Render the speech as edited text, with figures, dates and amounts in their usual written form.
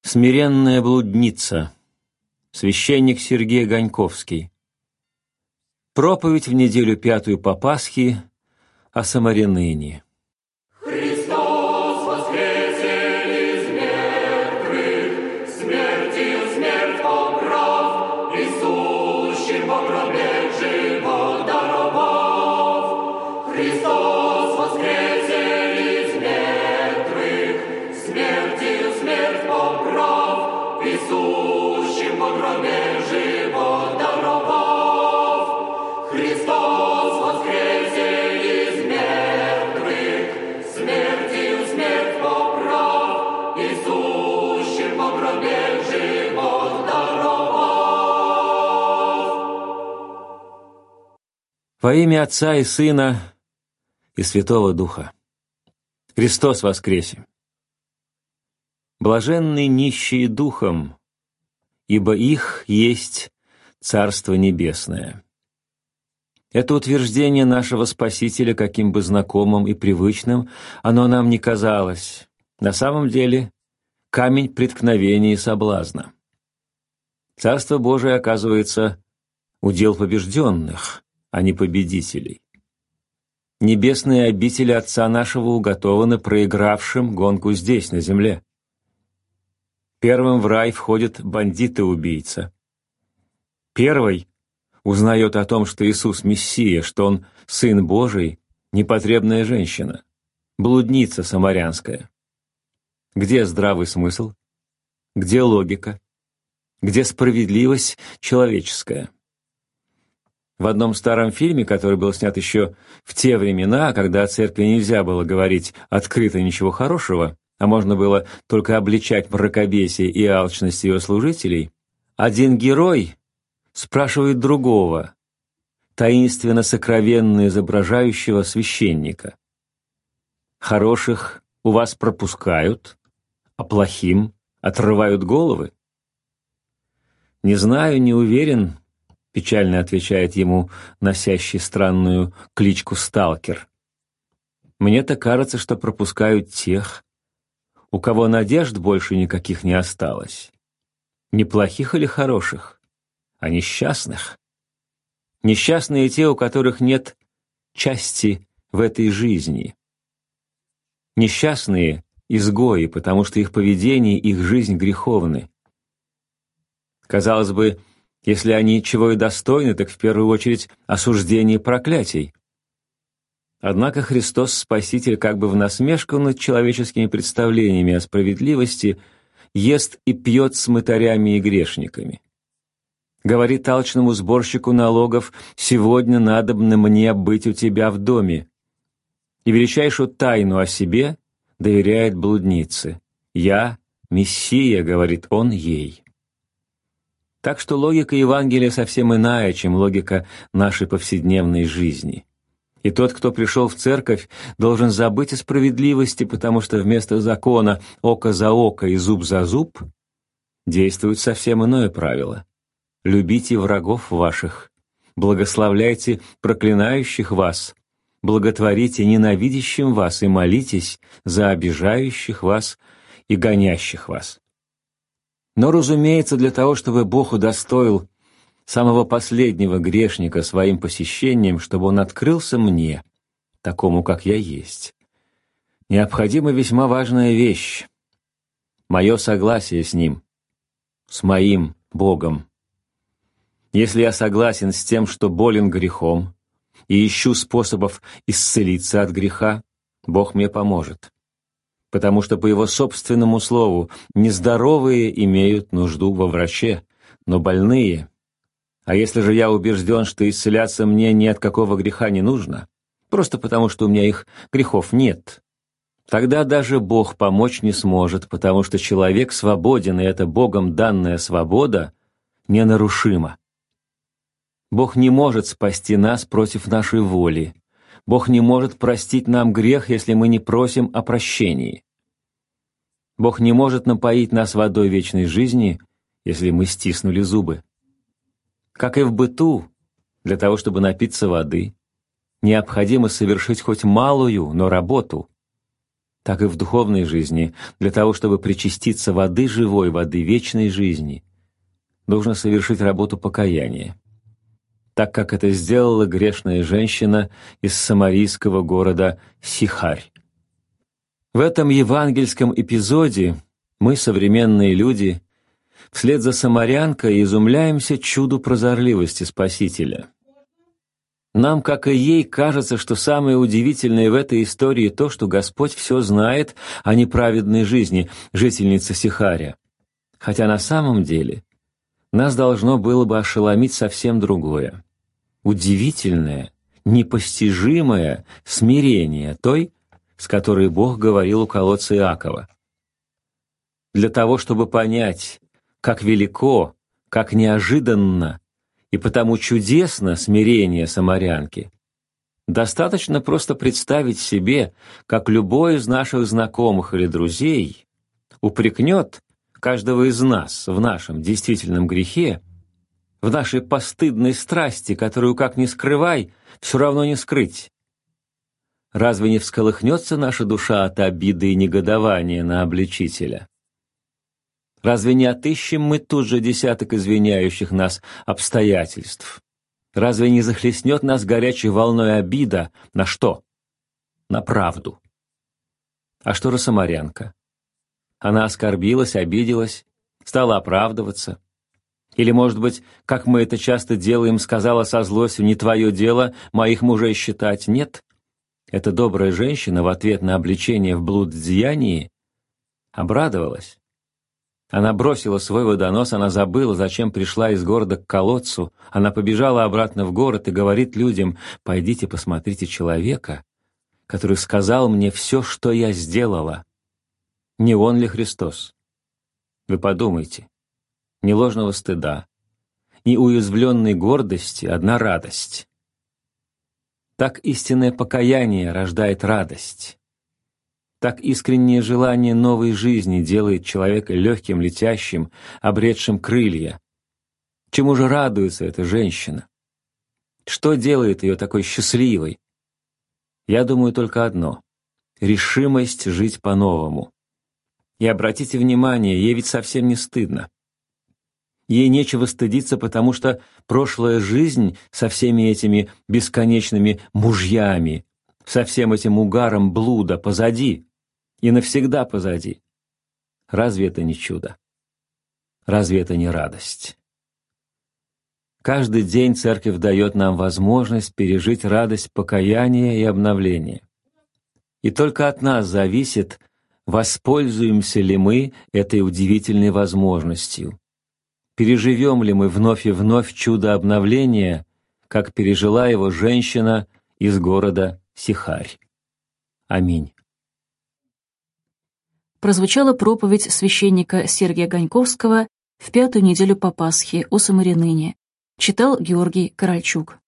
Смиренная блудница. Священник Сергей Ганьковский. Проповедь в неделю 5 по Пасхе о Самарянине. Христос воскресе из мертвых, смертью смерть поправ, и сущим во гробе живот даровав. Христос воскресе из мертвых, смертью смерть поправ, и сущим во гробе живот даровав. Христос воскресе из мертвых, смертью смерть поправ, и сущим во гробе живот даровав. Во имя Отца и Сына и Святого Духа. Христос воскресе! Блаженны нищие духом, ибо их есть Царство Небесное. Это утверждение нашего Спасителя, каким бы знакомым и привычным оно нам ни казалось, на самом деле камень преткновения и соблазна. Царство Божие, оказывается, удел побежденных, а не победителей. Небесные обители Отца нашего уготованы проигравшим гонку здесь, на земле. Первым в рай входит бандит и убийца. Первый узнает о том, что Иисус – Мессия, что Он – Сын Божий, непотребная женщина, блудница самарянская. Где здравый смысл? Где логика? Где справедливость человеческая? В одном старом фильме, который был снят еще в те времена, когда о церкви нельзя было говорить открыто ничего хорошего, а можно было только обличать мракобесие и алчность ее служителей, один герой спрашивает другого, таинственно-сокровенно изображающего священника: «Хороших у вас пропускают, а плохим отрывают головы?» «Не знаю, не уверен», — печально отвечает ему носящий странную кличку сталкер. «Мне-то кажется, что пропускают тех, у кого надежд больше никаких не осталось. Не плохих или хороших, а несчастных. Несчастные те, у которых нет части в этой жизни. Несчастные изгои, потому что их поведение, их жизнь греховны. Казалось бы, если они чего и достойны, так в первую очередь осуждение и проклятий. Однако Христос Спаситель, как бы в насмешку над человеческими представлениями о справедливости, ест и пьет с мытарями и грешниками. Говорит алчному сборщику налогов: «Сегодня надобно мне быть у тебя в доме». И величайшую тайну о себе доверяет блуднице. «Я Мессия», — говорит он ей. Так что логика Евангелия совсем иная, чем логика нашей повседневной жизни. И тот, кто пришел в церковь, должен забыть о справедливости, потому что вместо закона «око за око и зуб за зуб» действует совсем иное правило. «Любите врагов ваших, благословляйте проклинающих вас, благотворите ненавидящим вас и молитесь за обижающих вас и гонящих вас». Но, разумеется, для того, чтобы Бог удостоил самого последнего грешника своим посещением, чтобы он открылся мне, такому, как я есть, необходима весьма важная вещь — мое согласие с Ним, с моим Богом. Если я согласен с тем, что болен грехом, и ищу способов исцелиться от греха, Бог мне поможет, потому что по Его собственному слову нездоровые имеют нужду во враче, но больные. А если же я убежден, что исцеляться мне ни от какого греха не нужно, просто потому что у меня их грехов нет, тогда даже Бог помочь не сможет, потому что человек свободен, и эта Богом данная свобода ненарушима. Бог не может спасти нас против нашей воли. Бог не может простить нам грех, если мы не просим о прощении. Бог не может напоить нас водой вечной жизни, если мы стиснули зубы. Как и в быту, для того, чтобы напиться воды, необходимо совершить хоть малую, но работу. так и в духовной жизни, для того, чтобы причаститься воды живой, воды вечной жизни, нужно совершить работу покаяния, так как это сделала грешная женщина из самарийского города Сихарь. В этом евангельском эпизоде мы, современные люди, вслед за самарянкой изумляемся чуду прозорливости Спасителя. Нам, как и ей, кажется, что самое удивительное в этой истории то, что Господь все знает о неправедной жизни жительницы Сихаря. Хотя на самом деле нас должно было бы ошеломить совсем другое. Удивительное, непостижимое смирение той, с которой Бог говорил у колодца Иакова. Для того, чтобы понять, как велико, как неожиданно и потому чудесно смирение самарянки, достаточно просто представить себе, как любой из наших знакомых или друзей упрекнет каждого из нас в нашем действительном грехе, в нашей постыдной страсти, которую, как ни скрывай, все равно не скрыть. Разве не всколыхнется наша душа от обиды и негодования на обличителя? Разве не отыщем мы тут же десяток извиняющих нас обстоятельств? Разве не захлестнет нас горячей волной обида на что? На правду. А что же самарянка? Она оскорбилась, обиделась, стала оправдываться. Или, может быть, как мы это часто делаем, сказала со злостью: «Не твое дело моих мужей считать». Нет. Эта добрая женщина в ответ на обличение в блудодеянии обрадовалась. Она бросила свой водонос, она забыла, зачем пришла из города к колодцу. Она побежала обратно в город и говорит людям: «Пойдите, посмотрите человека, который сказал мне все, что я сделала. Не он ли Христос?» Вы подумайте. Ни ложного стыда, ни уязвленной гордости, одна радость. Так истинное покаяние рождает радость. Так искреннее желание новой жизни делает человека легким, летящим, обретшим крылья. Чему же радуется эта женщина? Что делает ее такой счастливой? Я думаю только одно — решимость жить по-новому. И обратите внимание, ей ведь совсем не стыдно. Ей нечего стыдиться, потому что прошлая жизнь со всеми этими бесконечными мужьями, со всем этим угаром блуда позади и навсегда позади. Разве это не чудо? Разве это не радость? Каждый день Церковь дает нам возможность пережить радость покаяния и обновления. И только от нас зависит, воспользуемся ли мы этой удивительной возможностью. Переживем ли мы вновь и вновь чудо обновления, как пережила его женщина из города Сихарь. Аминь. Прозвучала проповедь священника Сергия Ганьковского в 5-ю неделю по Пасхе о Самарянине. Читал Георгий Корольчук.